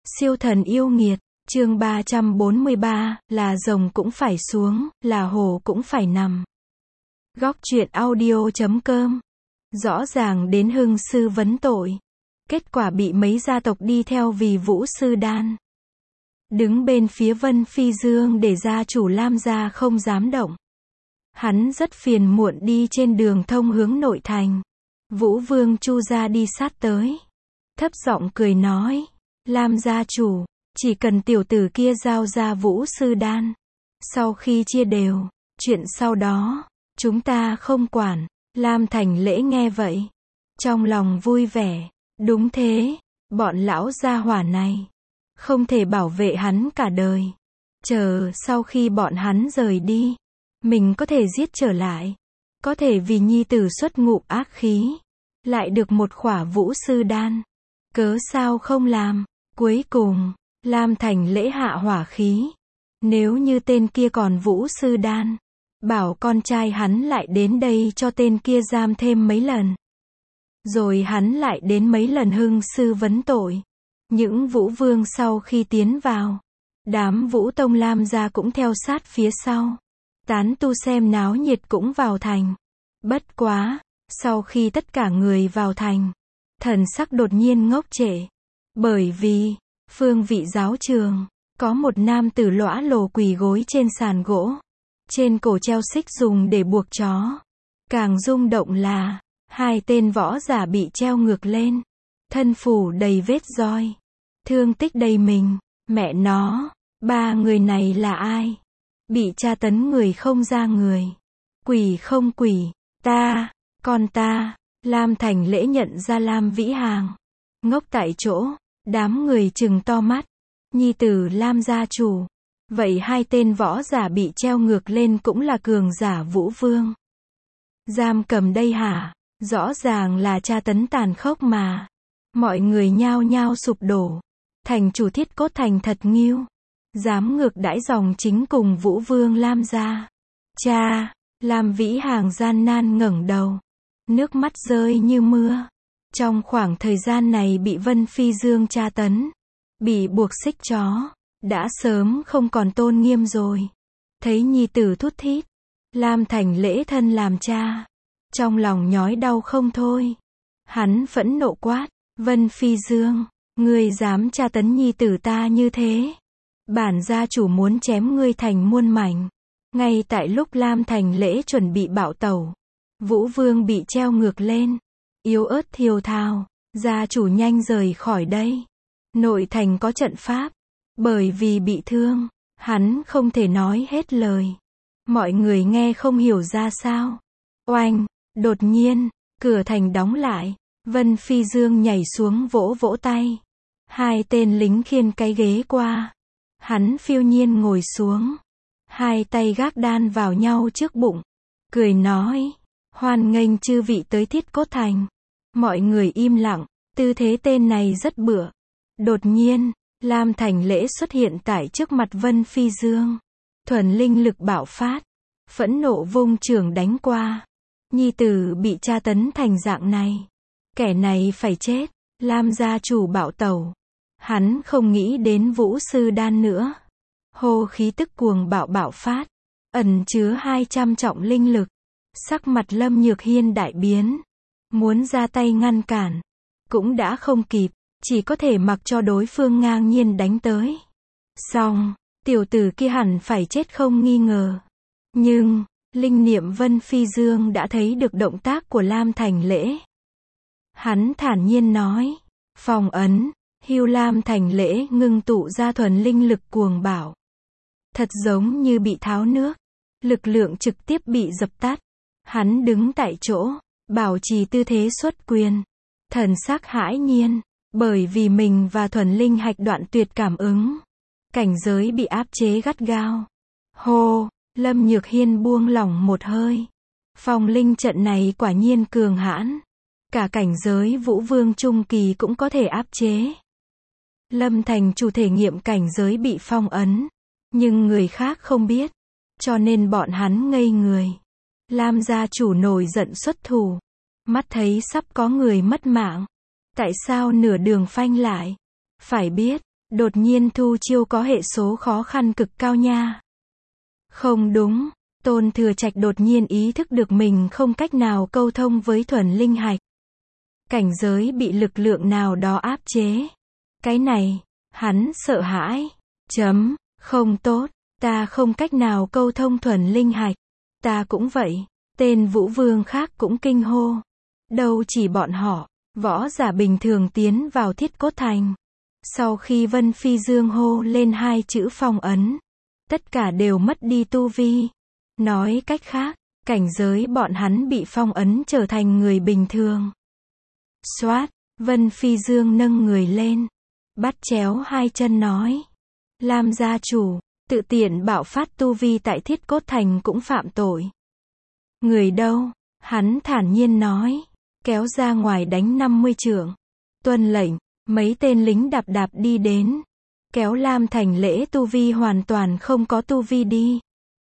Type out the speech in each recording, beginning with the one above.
Siêu thần yêu nghiệt, chương 343, là rồng cũng phải xuống, là hổ cũng phải nằm. Góc truyện audio.com. Rõ ràng đến Hưng sư vấn tội. Kết quả bị mấy gia tộc đi theo vì Vũ Sư Đan. Đứng bên phía Vân Phi Dương để gia chủ Lam gia không dám động. Hắn rất phiền muộn đi trên đường thông hướng nội thành. Vũ Vương Chu gia đi sát tới. Thấp giọng cười nói, Lam gia chủ, chỉ cần tiểu tử kia giao ra Vũ Sư Đan. Sau khi chia đều, chuyện sau đó, chúng ta không quản. Lam Thành Lễ nghe vậy. Trong lòng vui vẻ, đúng thế, bọn lão gia hỏa này. Không thể bảo vệ hắn cả đời. Chờ sau khi bọn hắn rời đi, mình có thể giết trở lại. Có thể vì nhi tử xuất ngụ ác khí. Lại được một khỏa Vũ Sư Đan. Cớ sao không làm? Cuối cùng, Lam Thành Lễ hạ hỏa khí. Nếu như tên kia còn Vũ Sư Đan, bảo con trai hắn lại đến đây cho tên kia giam thêm mấy lần. Rồi hắn lại đến mấy lần hưng sư vấn tội. Những Vũ Vương sau khi tiến vào, đám Vũ Tông Lam gia cũng theo sát phía sau. Tán tu xem náo nhiệt cũng vào thành. Bất quá, sau khi tất cả người vào thành, thần sắc đột nhiên ngốc trệ. Bởi vì, phương vị giáo trường, có một nam tử lõa lồ quỳ gối trên sàn gỗ. Trên cổ treo xích dùng để buộc chó. Càng rung động là, hai tên võ giả bị treo ngược lên. Thân phủ đầy vết roi. Thương tích đầy mình. Mẹ nó, ba người này là ai? Bị tra tấn người không ra người. Quỷ không quỷ, ta, con ta. Lam Thành Lễ nhận ra Lam Vĩ Hàng. Ngốc tại chỗ, đám người trừng to mắt. Nhi tử Lam gia chủ. Vậy hai tên võ giả bị treo ngược lên cũng là cường giả Vũ Vương. Giam cầm đây hả? Rõ ràng là tra tấn tàn khốc mà. Mọi người nhao nhao sụp đổ. Thành chủ Thiết Cốt thành thật nghiêu. Dám ngược đãi dòng chính cùng Vũ Vương Lam gia. Cha, Lam Vĩ Hàng gian nan ngẩng đầu. Nước mắt rơi như mưa. Trong khoảng thời gian này bị Vân Phi Dương tra tấn, bị buộc xích chó, đã sớm không còn tôn nghiêm rồi. Thấy nhi tử thút thít, Lam Thành Lễ thân làm cha, trong lòng nhói đau không thôi. Hắn phẫn nộ quát, Vân Phi Dương, ngươi dám tra tấn nhi tử ta như thế. Bản gia chủ muốn chém ngươi thành muôn mảnh. Ngay tại lúc Lam Thành Lễ chuẩn bị bạo tẩu, Vũ Vương bị treo ngược lên. Yếu ớt thiêu thào, gia chủ nhanh rời khỏi đây. Nội thành có trận pháp. Bởi vì bị thương, hắn không thể nói hết lời. Mọi người nghe không hiểu ra sao. Oanh, đột nhiên, cửa thành đóng lại. Vân Phi Dương nhảy xuống vỗ vỗ tay. Hai tên lính khiêng cái ghế qua. Hắn phiêu nhiên ngồi xuống. Hai tay gác đan vào nhau trước bụng. Cười nói, hoan nghênh chư vị tới Thiết Cốt thành. Mọi người im lặng, tư thế tên này rất bựa. Đột nhiên, Lam Thành Lễ xuất hiện tại trước mặt Vân Phi Dương. Thuần linh lực bạo phát. Phẫn nộ vung chưởng đánh qua. Nhi tử bị tra tấn thành dạng này. Kẻ này phải chết. Lam gia chủ bạo tẩu. Hắn không nghĩ đến Vũ Sư Đan nữa. Hô khí tức cuồng bạo bạo phát. Ẩn chứa 200 trọng linh lực. Sắc mặt Lâm Nhược Hiên đại biến. Muốn ra tay ngăn cản. Cũng đã không kịp. Chỉ có thể mặc cho đối phương ngang nhiên đánh tới. Xong, tiểu tử kia hẳn phải chết không nghi ngờ. Nhưng, linh niệm Vân Phi Dương đã thấy được động tác của Lam Thành Lễ. Hắn thản nhiên nói, phong ấn, hưu Lam Thành Lễ ngưng tụ ra thuần linh lực cuồng bạo. Thật giống như bị tháo nước. Lực lượng trực tiếp bị dập tắt. Hắn đứng tại chỗ, bảo trì tư thế xuất quyền. Thần sắc hãi nhiên. Bởi vì mình và thuần linh hạch đoạn tuyệt cảm ứng. Cảnh giới bị áp chế gắt gao. Hô, Lâm Nhược Hiên buông lỏng một hơi. Phong linh trận này quả nhiên cường hãn. Cả cảnh giới Vũ Vương Trung Kỳ cũng có thể áp chế. Lâm thành chủ thể nghiệm cảnh giới bị phong ấn. Nhưng người khác không biết. Cho nên bọn hắn ngây người. Lam gia chủ nổi giận xuất thủ. Mắt thấy sắp có người mất mạng. Tại sao nửa đường phanh lại? Phải biết, Đột nhiên Thu Chiêu có hệ số khó khăn cực cao nha. Không đúng, Tôn Thừa Trạch đột nhiên ý thức được mình không cách nào câu thông với thuần linh hạch. Cảnh giới bị lực lượng nào đó áp chế. Cái này, hắn sợ hãi. Không tốt, ta không cách nào câu thông thuần linh hạch. Ta cũng vậy. Tên Vũ Vương khác cũng kinh hô. Đâu chỉ bọn họ, võ giả bình thường tiến vào Thiết Cốt Thành. Sau khi Vân Phi Dương hô lên 2 chữ phong ấn, tất cả đều mất đi tu vi. Nói cách khác, cảnh giới bọn hắn bị phong ấn trở thành người bình thường. Xoát, Vân Phi Dương nâng người lên, bắt chéo 2 chân nói. Lam gia chủ, tự tiện bạo phát tu vi tại Thiết Cốt Thành cũng phạm tội. Người đâu? Hắn thản nhiên nói. Kéo ra ngoài đánh 50 trượng. Tuân lệnh, mấy tên lính đạp đạp đi đến. Kéo Lam Thành Lễ tu vi hoàn toàn không có tu vi đi.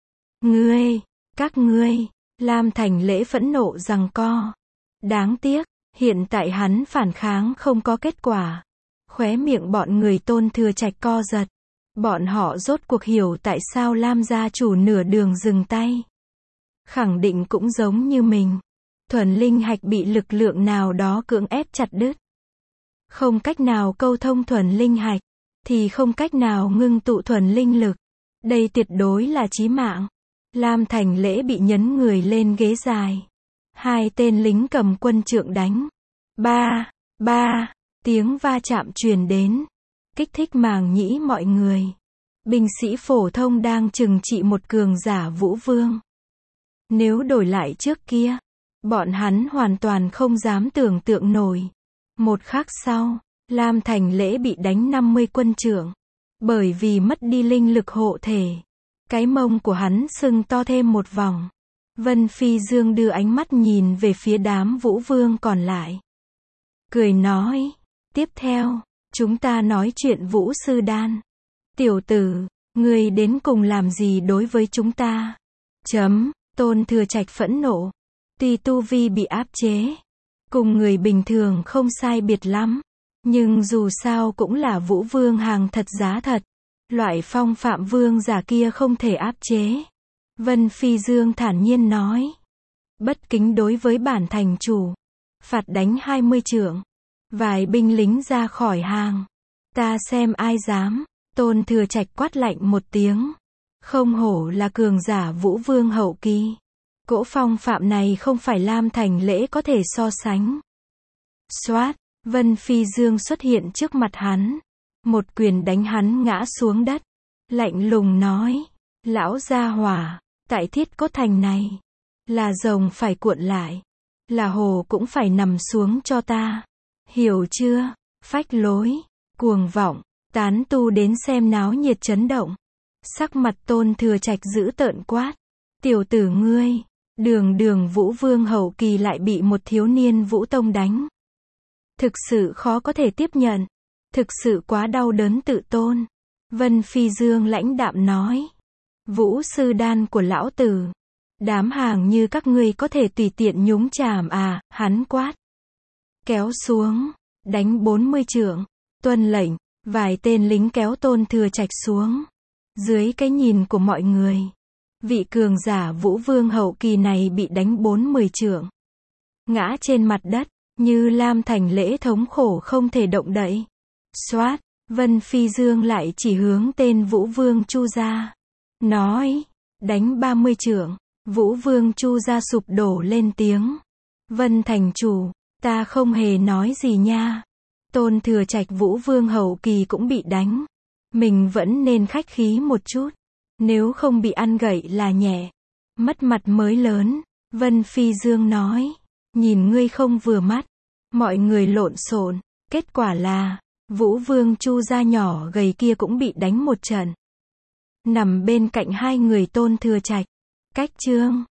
Các ngươi, Lam Thành Lễ phẫn nộ giằng co. Đáng tiếc, hiện tại hắn phản kháng không có kết quả. Khóe miệng bọn người Tôn Thừa Trạch co giật. Bọn họ rốt cuộc hiểu tại sao Lam gia chủ nửa đường dừng tay. Khẳng định cũng giống như mình. Thuần linh hạch bị lực lượng nào đó cưỡng ép chặt đứt. Không cách nào câu thông thuần linh hạch, thì không cách nào ngưng tụ thuần linh lực. Đây tuyệt đối là chí mạng. Lam Thành Lễ bị nhấn người lên ghế dài. 2 tên lính cầm quân trượng đánh. Ba, tiếng va chạm truyền đến. Kích thích màng nhĩ mọi người. Binh sĩ phổ thông đang trừng trị một cường giả Vũ Vương. Nếu đổi lại trước kia, bọn hắn hoàn toàn không dám tưởng tượng nổi. Một khắc sau, Lam Thành Lễ bị đánh 50 quân trượng. Bởi vì mất đi linh lực hộ thể. Cái mông của hắn sưng to thêm một vòng. Vân Phi Dương đưa ánh mắt nhìn về phía đám Vũ Vương còn lại. Cười nói, tiếp theo, chúng ta nói chuyện Vũ Sư Đan. Tiểu tử, ngươi đến cùng làm gì đối với chúng ta? Tôn Thừa Trạch phẫn nộ. Tuy tu vi bị áp chế, cùng người bình thường không sai biệt lắm, nhưng dù sao cũng là Vũ Vương hàng thật giá thật. Loại phong phạm vương giả kia không thể áp chế. Vân Phi Dương thản nhiên nói. Bất kính đối với bản thành chủ. Phạt đánh 20 trượng. Vài binh lính ra khỏi hàng. Ta xem ai dám. Tôn Thừa Trạch quát lạnh một tiếng. Không hổ là cường giả Vũ Vương hậu kỳ. Cỗ phong phạm này không phải Lam Thành Lễ có thể so sánh. Xoát, Vân Phi Dương xuất hiện trước mặt hắn. Một quyền đánh hắn ngã xuống đất. Lạnh lùng nói. Lão gia hỏa, tại Thiết Cốt Thành này. Là rồng phải cuộn lại. Là hồ cũng phải nằm xuống cho ta. Hiểu chưa? Phách lối, cuồng vọng, tán tu đến xem náo nhiệt chấn động. Sắc mặt Tôn Thừa Trạch giữ tợn quát. Tiểu tử ngươi, đường Vũ Vương hậu kỳ lại bị một thiếu niên Vũ Tông đánh. Thực sự khó có thể tiếp nhận. Thực sự quá đau đớn tự tôn. Vân Phi Dương lãnh đạm nói. Vũ Sư Đan của lão tử. Đám hàng như các ngươi có thể tùy tiện nhúng chàm à, hắn quát. Kéo xuống, đánh 40 trượng. Tuân lệnh, vài tên lính kéo Tôn Thừa Trạch xuống. Dưới cái nhìn của mọi người, vị cường giả Vũ Vương hậu kỳ này bị đánh 40 trượng. Ngã trên mặt đất, như Lam Thành Lễ thống khổ không thể động đậy. Xoát, Vân Phi Dương lại chỉ hướng tên Vũ Vương Chu Gia. Nói, đánh 30 trượng. Vũ Vương Chu Gia sụp đổ lên tiếng. Vân thành chủ, ta không hề nói gì nha. Tôn Thừa Trạch Vũ Vương hậu kỳ cũng bị đánh. Mình vẫn nên khách khí một chút. Nếu không bị ăn gậy là nhẹ. Mất mặt mới lớn. Vân Phi Dương nói. Nhìn ngươi không vừa mắt. Mọi người lộn xộn. Kết quả là, Vũ Vương Chu Gia nhỏ gầy kia cũng bị đánh một trận. Nằm bên cạnh 2 người Tôn Thừa Trạch. Cách chương